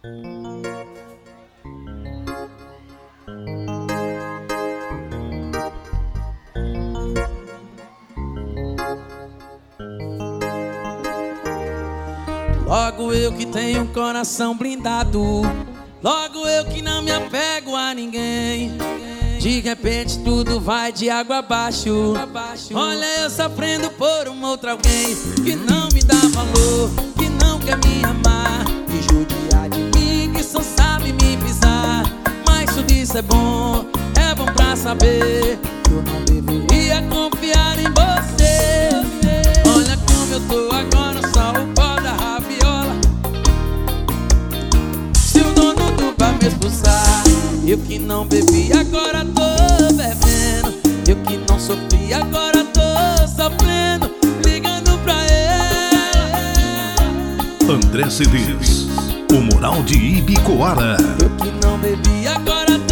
Logo eu que tenho um coração blindado, logo eu que não me apego a ninguém. De repente tudo vai de água abaixo. Olha eu sofrendo por um outro alguém que não me dá valor, que não quer me amar, que judia de mim, que só sabe me pisar. Mas tudo isso é bom pra saber que eu não deveria confiar em você. Olha como eu tô agora, só o pó da rabiola. Se o dono do bar me expulsar, eu que não bebi agora tô bebendo, eu que não sofri agora tô sofrendo, ligando pra ela. André CDs, o moral de Ibicoara. Eu que não bebi agora tô